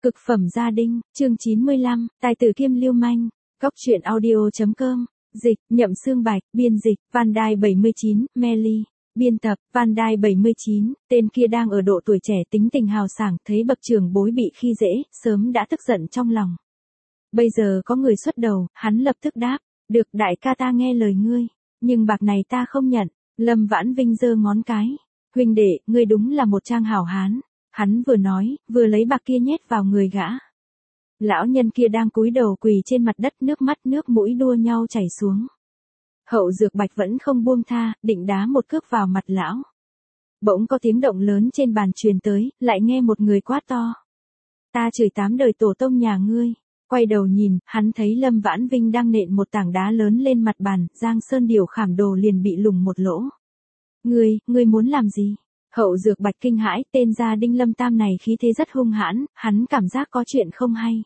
Cực phẩm gia đình, chương 95, tài tử kiêm lưu manh. Góc truyện audio.com. Dịch, Nhậm Xương Bạch, biên dịch, Van Đai 79, Melly. Biên tập, Van Đai 79, tên kia đang ở độ tuổi trẻ tính tình hào sảng, thấy bậc trưởng bối bị khi dễ, sớm đã tức giận trong lòng. Bây giờ có người xuất đầu, hắn lập tức đáp, được đại ca ta nghe lời ngươi, nhưng bạc này ta không nhận. Lâm Vãn Vinh giơ ngón cái, huynh đệ, ngươi đúng là một trang hảo hán. Hắn vừa nói, vừa lấy bạc kia nhét vào người gã. Lão nhân kia đang cúi đầu quỳ trên mặt đất, nước mắt nước mũi đua nhau chảy xuống. Hậu Dược Bạch vẫn không buông tha, định đá một cước vào mặt lão. Bỗng có tiếng động lớn trên bàn truyền tới, lại nghe một người quát to. Ta chửi 8 đời tổ tông nhà ngươi. Quay đầu nhìn, hắn thấy Lâm Vãn Vinh đang nện một tảng đá lớn lên mặt bàn, Giang Sơn Điểu khảm đồ liền bị lủng một lỗ. Ngươi muốn làm gì? Hậu Dược Bạch kinh hãi, tên gia đinh Lâm Tam này khí thế rất hung hãn, hắn cảm giác có chuyện không hay.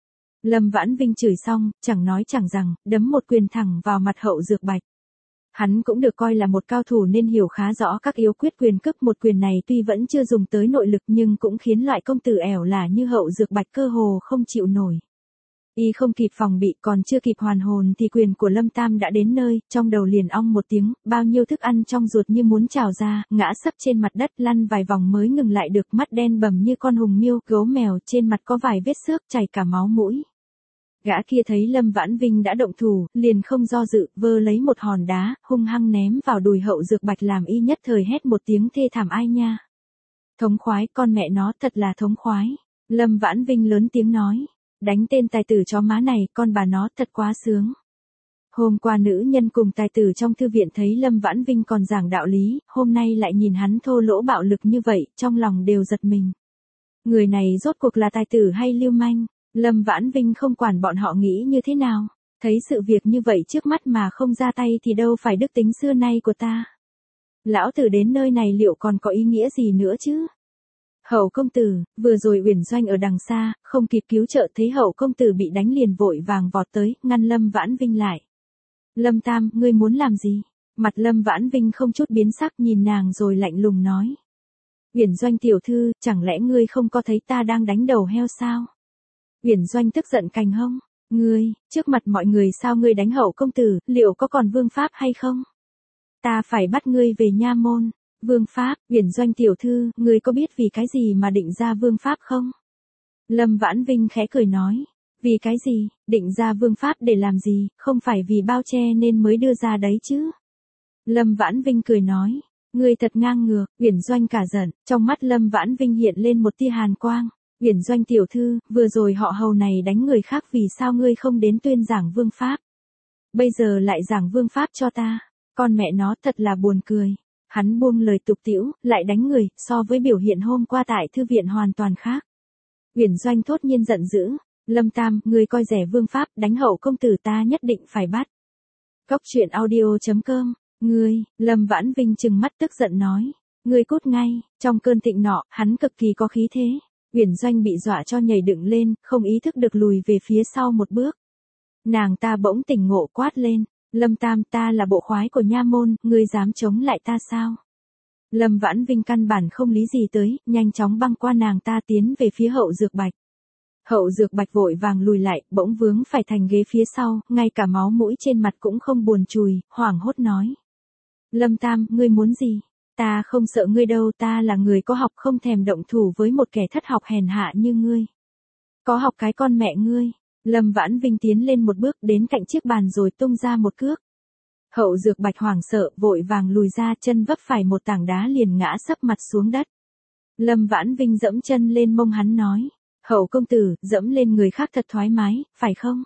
Lâm Vãn Vinh chửi xong, chẳng nói chẳng rằng, đấm một quyền thẳng vào mặt Hậu Dược Bạch. Hắn cũng được coi là một cao thủ nên hiểu khá rõ các yếu quyết quyền cước, một quyền này tuy vẫn chưa dùng tới nội lực nhưng cũng khiến loại công tử ẻo lả như Hậu Dược Bạch cơ hồ không chịu nổi. Y không kịp phòng bị, còn chưa kịp hoàn hồn thì quyền của Lâm Tam đã đến nơi, trong đầu liền ong một tiếng, bao nhiêu thức ăn trong ruột như muốn trào ra, ngã sấp trên mặt đất, lăn vài vòng mới ngừng lại được, mắt đen bầm như con hùng miêu, gấu mèo, trên mặt có vài vết xước, chảy cả máu mũi. Gã kia thấy Lâm Vãn Vinh đã động thủ, liền không do dự, vơ lấy một hòn đá, hung hăng ném vào đùi Hậu Dược Bạch, làm y nhất thời hét một tiếng thê thảm ai nha. Thống khoái, con mẹ nó, thật là thống khoái. Lâm Vãn Vinh lớn tiếng nói. Đánh tên tài tử chó má này, con bà nó, thật quá sướng. Hôm qua nữ nhân cùng tài tử trong thư viện thấy Lâm Vãn Vinh còn giảng đạo lý, hôm nay lại nhìn hắn thô lỗ bạo lực như vậy, trong lòng đều giật mình. Người này rốt cuộc là tài tử hay lưu manh? Lâm Vãn Vinh không quản bọn họ nghĩ như thế nào. Thấy sự việc như vậy trước mắt mà không ra tay thì đâu phải đức tính xưa nay của ta. Lão tử đến nơi này liệu còn có ý nghĩa gì nữa chứ? Hậu công tử, vừa rồi Uyển Doanh ở đằng xa, không kịp cứu trợ, thấy Hậu công tử bị đánh liền vội vàng vọt tới, ngăn Lâm Vãn Vinh lại. Lâm Tam, ngươi muốn làm gì? Mặt Lâm Vãn Vinh không chút biến sắc, nhìn nàng rồi lạnh lùng nói. Uyển Doanh tiểu thư, chẳng lẽ ngươi không có thấy ta đang đánh đầu heo sao? Uyển Doanh tức giận cành hông. Ngươi, trước mặt mọi người sao ngươi đánh Hậu công tử, liệu có còn vương pháp hay không? Ta phải bắt ngươi về nha môn. Vương pháp, Uyển Doanh tiểu thư, ngươi có biết vì cái gì mà định ra vương pháp không? Lâm Vãn Vinh khẽ cười nói, vì cái gì, định ra vương pháp để làm gì, không phải vì bao che nên mới đưa ra đấy chứ? Lâm Vãn Vinh cười nói, ngươi thật ngang ngược. Uyển Doanh cả giận, trong mắt Lâm Vãn Vinh hiện lên một tia hàn quang. Uyển Doanh tiểu thư, vừa rồi họ Hầu này đánh người khác, vì sao ngươi không đến tuyên giảng vương pháp? Bây giờ lại giảng vương pháp cho ta, con mẹ nó thật là buồn cười. Hắn buông lời tục tĩu, lại đánh người, so với biểu hiện hôm qua tại thư viện hoàn toàn khác. Uyển Doanh thốt nhiên giận dữ, Lâm Tam, ngươi coi rẻ vương pháp, đánh Hậu công tử ta nhất định phải bắt. Góc truyện audio.com, ngươi, Lâm Vãn Vinh trừng mắt tức giận nói, ngươi cút ngay. Trong cơn thịnh nọ, hắn cực kỳ có khí thế. Uyển Doanh bị dọa cho nhảy dựng lên, không ý thức được lùi về phía sau một bước. Nàng ta bỗng tỉnh ngộ quát lên. Lâm Tam, ta là bộ khoái của nha môn, ngươi dám chống lại ta sao? Lâm Vãn Vinh căn bản không lý gì tới, nhanh chóng băng qua nàng ta tiến về phía Hậu Dược Bạch. Hậu Dược Bạch vội vàng lùi lại, bỗng vướng phải thành ghế phía sau, ngay cả máu mũi trên mặt cũng không buồn chùi, hoảng hốt nói. Lâm Tam, ngươi muốn gì? Ta không sợ ngươi đâu, ta là người có học, không thèm động thủ với một kẻ thất học hèn hạ như ngươi. Có học cái con mẹ ngươi. Lâm Vãn Vinh tiến lên một bước đến cạnh chiếc bàn rồi tung ra một cước. Hậu Dược Bạch hoảng sợ, vội vàng lùi ra, chân vấp phải một tảng đá liền ngã sấp mặt xuống đất. Lâm Vãn Vinh dẫm chân lên mông hắn nói, Hậu công tử, dẫm lên người khác thật thoải mái, phải không?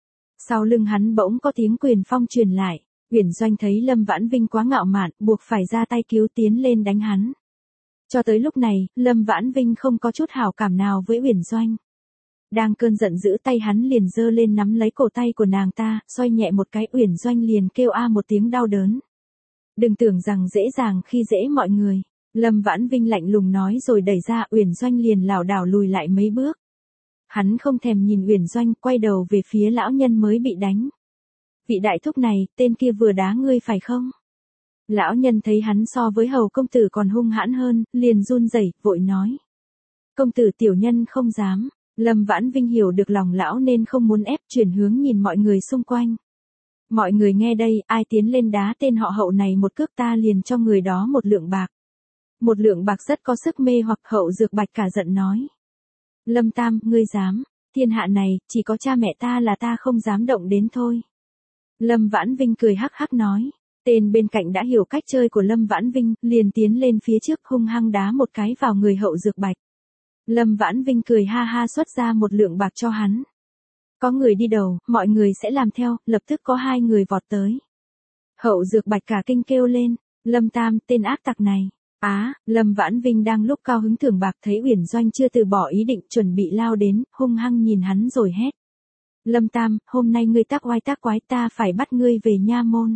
Sau lưng hắn bỗng có tiếng quyền phong truyền lại, Uyển Doanh thấy Lâm Vãn Vinh quá ngạo mạn, buộc phải ra tay cứu tiến lên đánh hắn. Cho tới lúc này, Lâm Vãn Vinh không có chút hảo cảm nào với Uyển Doanh. Đang cơn giận dữ, tay hắn liền giơ lên nắm lấy cổ tay của nàng ta, xoay nhẹ một cái, Uyển Doanh liền kêu a một tiếng đau đớn. Đừng tưởng rằng dễ dàng khi dễ mọi người. Lâm Vãn Vinh lạnh lùng nói rồi đẩy ra, Uyển Doanh liền lảo đảo lùi lại mấy bước. Hắn không thèm nhìn Uyển Doanh, quay đầu về phía lão nhân mới bị đánh. Vị đại thúc này, tên kia vừa đá ngươi phải không? Lão nhân thấy hắn so với Hầu công tử còn hung hãn hơn, liền run rẩy, vội nói. Công tử tiểu nhân không dám. Lâm Vãn Vinh hiểu được lòng lão nên không muốn ép, chuyển hướng nhìn mọi người xung quanh. Mọi người nghe đây, ai tiến lên đá tên họ Hậu này một cước ta liền cho người đó 1 lượng bạc. 1 lượng bạc rất có sức mê hoặc. Hậu Dược Bạch cả giận nói. Lâm Tam, ngươi dám, thiên hạ này, chỉ có cha mẹ ta là ta không dám động đến thôi. Lâm Vãn Vinh cười hắc hắc nói. Tên bên cạnh đã hiểu cách chơi của Lâm Vãn Vinh, liền tiến lên phía trước hung hăng đá một cái vào người Hậu Dược Bạch. Lâm Vãn Vinh cười ha ha xuất ra 1 lượng bạc cho hắn. Có người đi đầu, mọi người sẽ làm theo, lập tức có 2 người vọt tới. Hậu Dược Bạch cả kinh kêu lên, Lâm Tam, tên ác tặc này. Lâm Vãn Vinh đang lúc cao hứng thưởng bạc thấy Uyển Doanh chưa từ bỏ ý định chuẩn bị lao đến, hung hăng nhìn hắn rồi hét. Lâm Tam, hôm nay ngươi tác oai tác quái ta phải bắt ngươi về nha môn.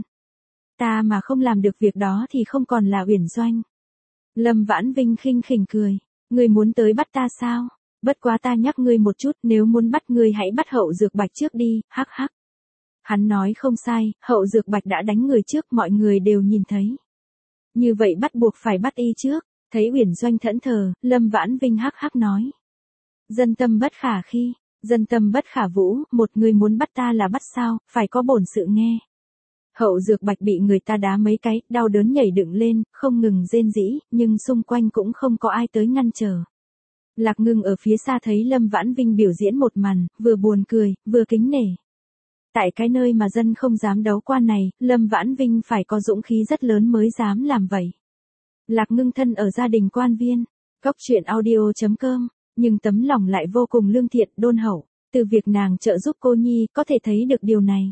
Ta mà không làm được việc đó thì không còn là Uyển Doanh. Lâm Vãn Vinh khinh khỉnh cười, ngươi muốn tới bắt ta sao? Bất quá ta nhắc ngươi một chút, nếu muốn bắt ngươi hãy bắt Hậu Dược Bạch trước đi, hắc hắc. Hắn nói không sai, Hậu Dược Bạch đã đánh người trước, mọi người đều nhìn thấy. Như vậy bắt buộc phải bắt y trước, thấy Uyển Doanh thẫn thờ, Lâm Vãn Vinh hắc hắc nói. Dân tâm bất khả khi, dân tâm bất khả vũ, một người muốn bắt ta là bắt sao, phải có bổn sự nghe. Hậu Dược Bạch bị người ta đá mấy cái, đau đớn nhảy dựng lên, không ngừng rên rỉ, nhưng xung quanh cũng không có ai tới ngăn trở. Lạc Ngưng ở phía xa thấy Lâm Vãn Vinh biểu diễn một màn, vừa buồn cười, vừa kính nể. Tại cái nơi mà dân không dám đấu quan này, Lâm Vãn Vinh phải có dũng khí rất lớn mới dám làm vậy. Lạc Ngưng thân ở gia đình quan viên, Cóc Truyện Audio.com, nhưng tấm lòng lại vô cùng lương thiện, đôn hậu. Từ việc nàng trợ giúp cô nhi, có thể thấy được điều này.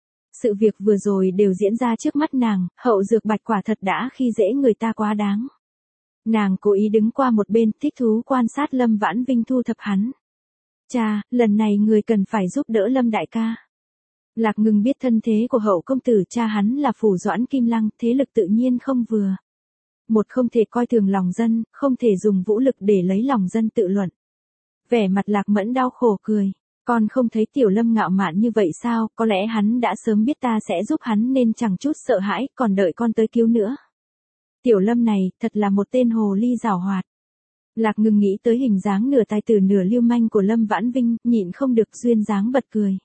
Sự việc vừa rồi đều diễn ra trước mắt nàng, Hậu Dược Bạch quả thật đã khi dễ người ta quá đáng. Nàng cố ý đứng qua một bên, thích thú quan sát Lâm Vãn Vinh thu thập hắn. Cha, lần này người cần phải giúp đỡ Lâm đại ca. Lạc Ngưng biết thân thế của Hậu công tử, cha hắn là Phủ Doãn Kim Lăng, thế lực tự nhiên không vừa. Một không thể coi thường lòng dân, không thể dùng vũ lực để lấy lòng dân tự luận. Vẻ mặt Lạc Mẫn đau khổ cười. Con không thấy Tiểu Lâm ngạo mạn như vậy sao, có lẽ hắn đã sớm biết ta sẽ giúp hắn nên chẳng chút sợ hãi, còn đợi con tới cứu nữa. Tiểu Lâm này, thật là một tên hồ ly giảo hoạt. Lạc Ngưng nghĩ tới hình dáng nửa tài tử nửa lưu manh của Lâm Vãn Vinh, nhịn không được duyên dáng bật cười.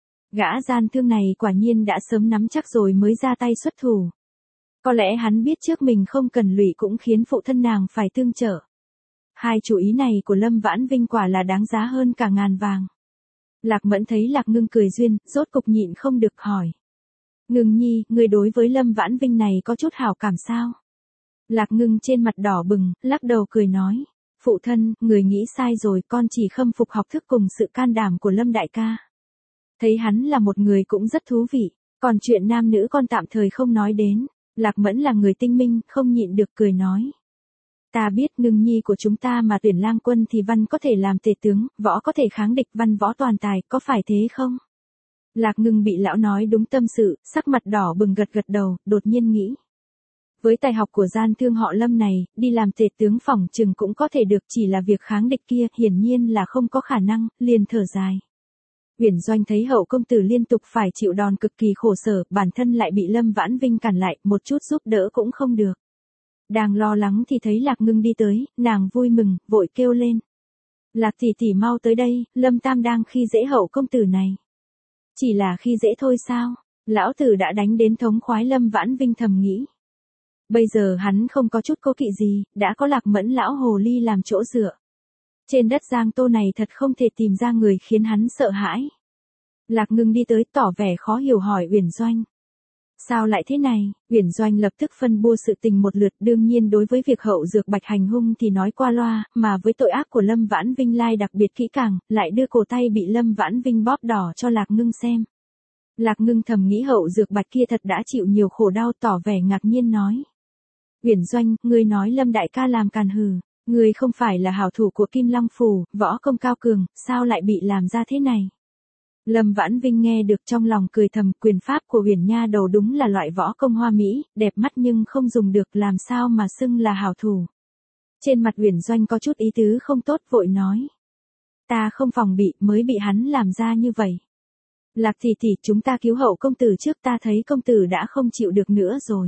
Gã gian thương này quả nhiên đã sớm nắm chắc rồi mới ra tay xuất thủ. Có lẽ hắn biết trước mình không cần lụy cũng khiến phụ thân nàng phải tương trợ. Hai chủ ý này của Lâm Vãn Vinh quả là đáng giá hơn cả ngàn vàng. Lạc Mẫn thấy Lạc Ngưng cười duyên, rốt cục nhịn không được hỏi. Ngưng nhi, người đối với Lâm Vãn Vinh này có chút hảo cảm sao? Lạc Ngưng trên mặt đỏ bừng, lắc đầu cười nói. Phụ thân, người nghĩ sai rồi, con chỉ khâm phục học thức cùng sự can đảm của Lâm đại ca. Thấy hắn là một người cũng rất thú vị, còn chuyện nam nữ con tạm thời không nói đến. Lạc Mẫn là người tinh minh, không nhịn được cười nói. Ta biết Ngưng nhi của chúng ta mà tuyển lang quân thì văn có thể làm tể tướng, võ có thể kháng địch, văn võ toàn tài, có phải thế không? Lạc Ngưng bị lão nói đúng tâm sự, sắc mặt đỏ bừng gật gật đầu, đột nhiên nghĩ. Với tài học của gian thương họ Lâm này, đi làm tể tướng phỏng chừng cũng có thể được, chỉ là việc kháng địch kia hiển nhiên là không có khả năng, liền thở dài. Uyển Doanh thấy Hậu công tử liên tục phải chịu đòn cực kỳ khổ sở, bản thân lại bị Lâm Vãn Vinh cản lại, một chút giúp đỡ cũng không được. Đang lo lắng thì thấy Lạc Ngưng đi tới, nàng vui mừng, vội kêu lên. Lạc tỷ tỷ mau tới đây, Lâm Tam đang khi dễ Hậu công tử này. Chỉ là khi dễ thôi sao? Lão tử đã đánh đến thống khoái, Lâm Vãn Vinh thầm nghĩ. Bây giờ hắn không có chút cố kỵ gì, đã có Lạc Mẫn lão hồ ly làm chỗ dựa. Trên đất Giang Tô này thật không thể tìm ra người khiến hắn sợ hãi. Lạc Ngưng đi tới tỏ vẻ khó hiểu hỏi Uyển Doanh. Sao lại thế này? Uyển Doanh lập tức phân bua sự tình một lượt, đương nhiên đối với việc Hậu Dược Bạch hành hung thì nói qua loa, mà với tội ác của Lâm Vãn Vinh lai đặc biệt kỹ càng, lại đưa cổ tay bị Lâm Vãn Vinh bóp đỏ cho Lạc Ngưng xem. Lạc Ngưng thầm nghĩ Hậu Dược Bạch kia thật đã chịu nhiều khổ đau, tỏ vẻ ngạc nhiên nói. Uyển Doanh, ngươi nói Lâm đại ca làm càn hừ, ngươi không phải là hảo thủ của Kim Long Phủ, võ công cao cường, sao lại bị làm ra thế này? Lâm Vãn Vinh nghe được trong lòng cười thầm, quyền pháp của Uyển nha đầu đúng là loại võ công hoa mỹ, đẹp mắt nhưng không dùng được, làm sao mà xưng là hảo thủ. Trên mặt Uyển Doanh có chút ý tứ không tốt, vội nói. Ta không phòng bị, mới bị hắn làm ra như vậy. Lạc tỷ tỷ, chúng ta cứu Hậu công tử trước, ta thấy công tử đã không chịu được nữa rồi.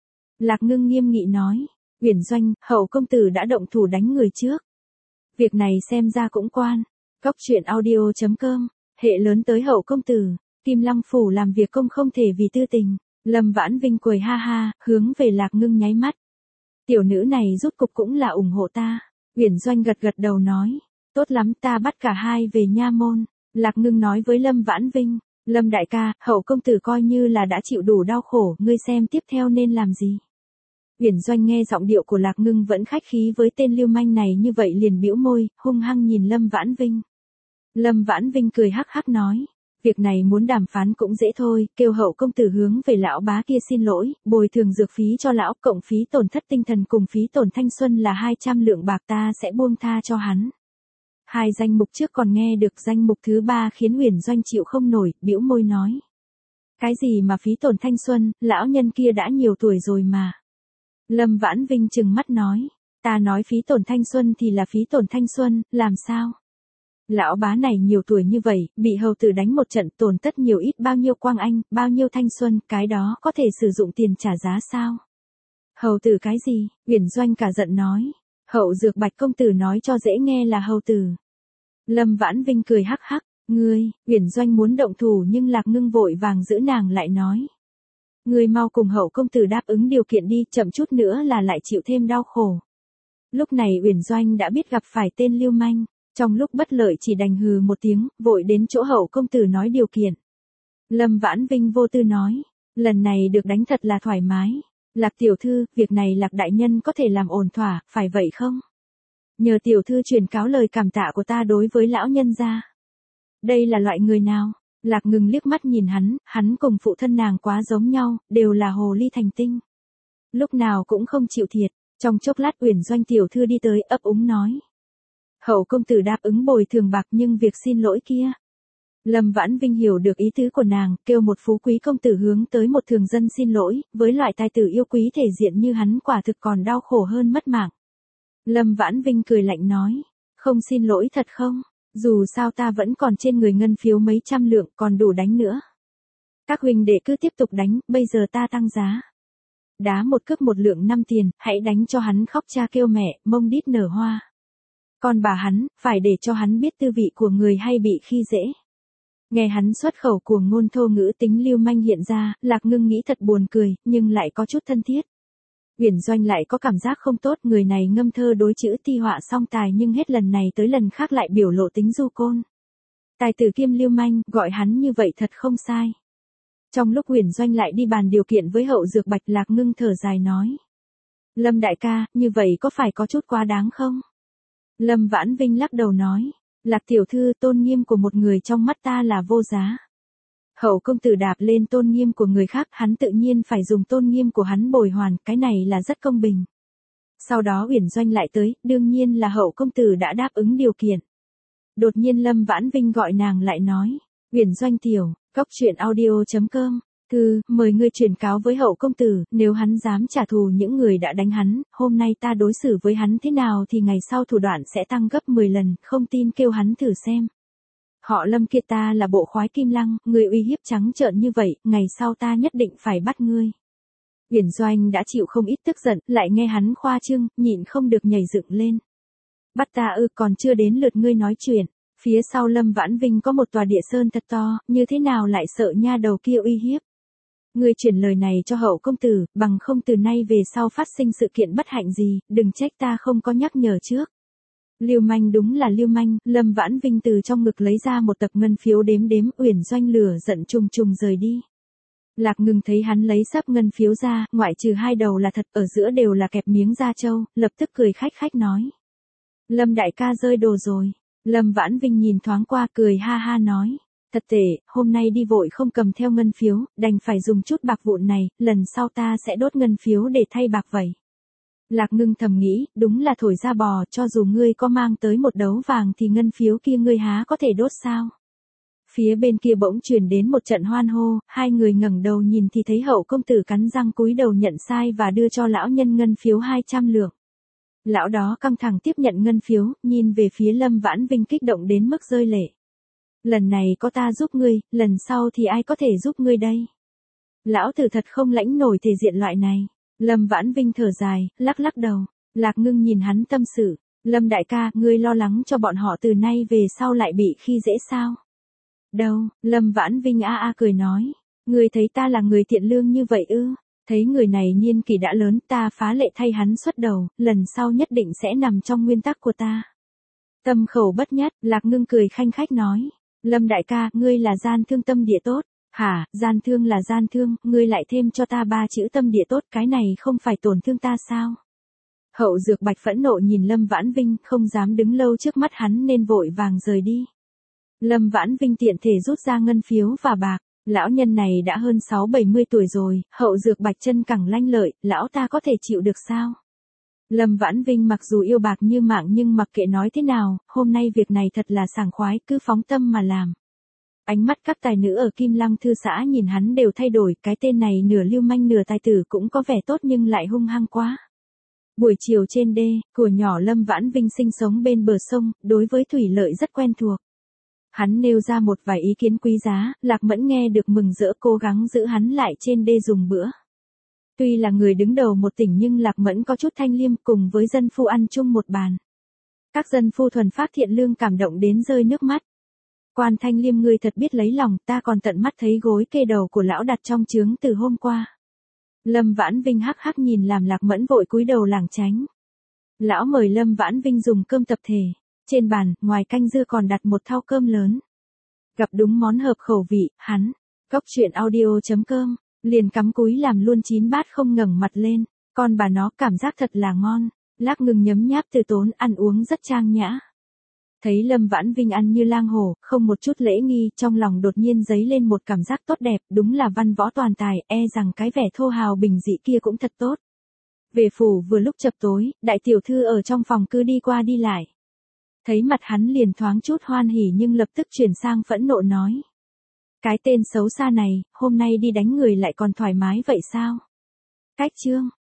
Lạc Ngưng nghiêm nghị nói. Uyển Doanh, Hậu công tử đã động thủ đánh người trước. Việc này xem ra cũng quan. Cóc truyện audio.com, hệ lớn tới hậu công tử, Kim Long Phủ làm việc công không thể vì tư tình. Lâm Vãn Vinh cười ha ha, hướng về Lạc Ngưng nháy mắt. Tiểu nữ này rút cục cũng là ủng hộ ta. Uyển Doanh gật gật đầu nói, tốt lắm, ta bắt cả hai về nha môn. Lạc Ngưng nói với Lâm Vãn Vinh, Lâm đại ca, hậu công tử coi như là đã chịu đủ đau khổ, ngươi xem tiếp theo nên làm gì. Uyển Doanh nghe giọng điệu của Lạc Ngưng vẫn khách khí với tên lưu manh này như vậy liền bĩu môi, hung hăng nhìn Lâm Vãn Vinh. Lâm Vãn Vinh cười hắc hắc nói, việc này muốn đàm phán cũng dễ thôi, kêu hậu công tử hướng về lão bá kia xin lỗi, bồi thường dược phí cho lão, cộng phí tổn thất tinh thần cùng phí tổn thanh xuân là 200 lượng bạc, ta sẽ buông tha cho hắn. Hai danh mục trước còn nghe được, danh mục thứ ba khiến Uyển Doanh chịu không nổi, bĩu môi nói. Cái gì mà phí tổn thanh xuân, lão nhân kia đã nhiều tuổi rồi mà. Lâm Vãn Vinh trừng mắt nói, ta nói phí tổn thanh xuân thì là phí tổn thanh xuân, làm sao? Lão bá này nhiều tuổi như vậy, bị hầu tử đánh một trận tổn thất nhiều ít bao nhiêu quang anh, bao nhiêu thanh xuân, cái đó có thể sử dụng tiền trả giá sao? Hầu tử cái gì? Uyển Doanh cả giận nói. Hậu Dược Bạch công tử nói cho dễ nghe là hầu tử. Lâm Vãn Vinh cười hắc hắc, ngươi, Uyển Doanh muốn động thủ nhưng Lạc Ngưng vội vàng giữ nàng lại nói. Ngươi mau cùng hậu công tử đáp ứng điều kiện đi, chậm chút nữa là lại chịu thêm đau khổ. Lúc này Uyển Doanh đã biết gặp phải tên lưu manh. Trong lúc bất lợi chỉ đành hừ một tiếng, vội đến chỗ hậu công tử nói điều kiện. Lâm Vãn Vinh vô tư nói, lần này được đánh thật là thoải mái. Lạc tiểu thư, việc này Lạc đại nhân có thể làm ổn thỏa, phải vậy không? Nhờ tiểu thư truyền cáo lời cảm tạ của ta đối với lão nhân gia. Đây là loại người nào? Lạc Ngưng liếc mắt nhìn hắn cùng phụ thân nàng quá giống nhau, đều là hồ ly thành tinh. Lúc nào cũng không chịu thiệt, trong chốc lát Uyển Doanh tiểu thư đi tới ấp úng nói. Hậu công tử đáp ứng bồi thường bạc nhưng việc xin lỗi kia. Lâm Vãn Vinh hiểu được ý tứ của nàng, kêu một phú quý công tử hướng tới một thường dân xin lỗi, với loại tài tử yêu quý thể diện như hắn quả thực còn đau khổ hơn mất mạng. Lâm Vãn Vinh cười lạnh nói, không xin lỗi thật không, dù sao ta vẫn còn trên người ngân phiếu mấy trăm lượng còn đủ đánh nữa. Các huynh đệ cứ tiếp tục đánh, bây giờ ta tăng giá. Đá một cước 1 lượng 5 tiền, hãy đánh cho hắn khóc cha kêu mẹ, mông đít nở hoa. Còn bà hắn, phải để cho hắn biết tư vị của người hay bị khi dễ. Nghe hắn xuất khẩu cuồng ngôn thô ngữ tính lưu manh hiện ra, Lạc Ngưng nghĩ thật buồn cười, nhưng lại có chút thân thiết. Uyển Doanh lại có cảm giác không tốt, người này ngâm thơ đối chữ thi họa song tài nhưng hết lần này tới lần khác lại biểu lộ tính du côn. Tài tử kiêm lưu manh, gọi hắn như vậy thật không sai. Trong lúc Uyển Doanh lại đi bàn điều kiện với hậu Dược Bạch, Lạc Ngưng thở dài nói. Lâm đại ca, như vậy có phải có chút quá đáng không? Lâm Vãn Vinh lắc đầu nói, Lạc tiểu thư, tôn nghiêm của một người trong mắt ta là vô giá. Hậu công tử đạp lên tôn nghiêm của người khác, hắn tự nhiên phải dùng tôn nghiêm của hắn bồi hoàn, cái này là rất công bình. Sau đó Uyển Doanh lại tới, đương nhiên là hậu công tử đã đáp ứng điều kiện. Đột nhiên Lâm Vãn Vinh gọi nàng lại nói, Uyển Doanh tiểu, cóc truyện audio.com. Mời ngươi truyền cáo với hậu công tử, nếu hắn dám trả thù những người đã đánh hắn, hôm nay ta đối xử với hắn thế nào thì ngày sau thủ đoạn sẽ tăng gấp 10 lần, không tin kêu hắn thử xem. Họ Lâm kia ta là bộ khoái Kim Lăng, người uy hiếp trắng trợn như vậy, ngày sau ta nhất định phải bắt ngươi. Uyển Doanh đã chịu không ít tức giận, lại nghe hắn khoa trương, nhịn không được nhảy dựng lên. Bắt ta còn chưa đến lượt ngươi nói chuyện. Phía sau Lâm Vãn Vinh có một tòa địa sơn thật to, như thế nào lại sợ nha đầu kia uy hiếp. Ngươi truyền lời này cho hậu công tử, bằng không từ nay về sau phát sinh sự kiện bất hạnh gì, đừng trách ta không có nhắc nhở trước. Lưu manh đúng là lưu manh, Lâm Vãn Vinh từ trong ngực lấy ra một tập ngân phiếu đếm, Uyển Doanh lửa giận trùng trùng rời đi. Lạc Ngưng thấy hắn lấy sắp ngân phiếu ra, ngoại trừ 2 đầu là thật, ở giữa đều là kẹp miếng da trâu, lập tức cười khách nói. Lâm đại ca rơi đồ rồi. Lâm Vãn Vinh nhìn thoáng qua cười ha ha nói. Thật tệ, hôm nay đi vội không cầm theo ngân phiếu, đành phải dùng chút bạc vụn này, lần sau ta sẽ đốt ngân phiếu để thay bạc vậy. Lạc Ngưng thầm nghĩ, đúng là thổi ra bò, cho dù ngươi có mang tới một đấu vàng thì ngân phiếu kia ngươi há có thể đốt sao? Phía bên kia bỗng truyền đến một trận hoan hô, hai người ngẩng đầu nhìn thì thấy hậu công tử cắn răng cúi đầu nhận sai và đưa cho lão nhân ngân phiếu 200 lượng. Lão đó căng thẳng tiếp nhận ngân phiếu, nhìn về phía Lâm Vãn Vinh kích động đến mức rơi lệ. Lần này có ta giúp ngươi, lần sau thì ai có thể giúp ngươi đây? Lão tử thật không lãnh nổi thể diện loại này. Lâm Vãn Vinh thở dài, lắc đầu. Lạc Ngưng nhìn hắn tâm sự. Lâm đại ca, ngươi lo lắng cho bọn họ từ nay về sau lại bị khi dễ sao? Đâu, Lâm Vãn Vinh cười nói. Ngươi thấy ta là người thiện lương như vậy ư? Thấy người này niên kỷ đã lớn, ta phá lệ thay hắn xuất đầu, lần sau nhất định sẽ nằm trong nguyên tắc của ta. Tâm khẩu bất nhất, Lạc Ngưng cười khanh khách nói. Lâm đại ca, ngươi là gian thương tâm địa tốt. Hả, gian thương là gian thương, ngươi lại thêm cho ta 3 chữ tâm địa tốt, cái này không phải tổn thương ta sao? Hậu Dược Bạch phẫn nộ nhìn Lâm Vãn Vinh, không dám đứng lâu trước mắt hắn nên vội vàng rời đi. Lâm Vãn Vinh tiện thể rút ra ngân phiếu và bạc. Lão nhân này đã hơn 60-70 tuổi rồi, Hậu Dược Bạch chân cẳng lanh lợi, lão ta có thể chịu được sao? Lâm Vãn Vinh mặc dù yêu bạc như mạng nhưng mặc kệ nói thế nào, hôm nay việc này thật là sảng khoái, cứ phóng tâm mà làm. Ánh mắt các tài nữ ở Kim Lăng Thư xã nhìn hắn đều thay đổi, cái tên này nửa lưu manh nửa tài tử cũng có vẻ tốt nhưng lại hung hăng quá. Buổi chiều trên đê, của nhỏ Lâm Vãn Vinh sinh sống bên bờ sông, đối với thủy lợi rất quen thuộc. Hắn nêu ra một vài ý kiến quý giá, Lạc Mẫn nghe được mừng rỡ cố gắng giữ hắn lại trên đê dùng bữa. Tuy là người đứng đầu một tỉnh nhưng Lạc Mẫn có chút thanh liêm cùng với dân phu ăn chung một bàn. Các dân phu thuần phác thiện lương cảm động đến rơi nước mắt. Quan Thanh Liêm ngươi thật biết lấy lòng, ta còn tận mắt thấy gối kê đầu của lão đặt trong chướng từ hôm qua. Lâm Vãn Vinh hắc hắc nhìn làm Lạc Mẫn vội cúi đầu lảng tránh. Lão mời Lâm Vãn Vinh dùng cơm tập thể. Trên bàn, ngoài canh dưa còn đặt một thau cơm lớn. Gặp đúng món hợp khẩu vị, hắn, cóc truyện audio.com, liền cắm cúi làm luôn 9 bát không ngẩng mặt lên. Con bà nó cảm giác thật là ngon. Lác Ngừng nhấm nháp từ tốn, ăn uống rất trang nhã. Thấy Lâm Vãn Vinh ăn như lang hổ, không một chút lễ nghi, trong lòng đột nhiên dấy lên một cảm giác tốt đẹp, đúng là văn võ toàn tài, rằng cái vẻ thô hào bình dị kia cũng thật tốt. Về phủ vừa lúc chập tối, đại tiểu thư ở trong phòng cứ đi qua đi lại. Thấy mặt hắn liền thoáng chút hoan hỉ nhưng lập tức chuyển sang phẫn nộ nói. Cái tên xấu xa này, hôm nay đi đánh người lại còn thoải mái vậy sao? Cách chương.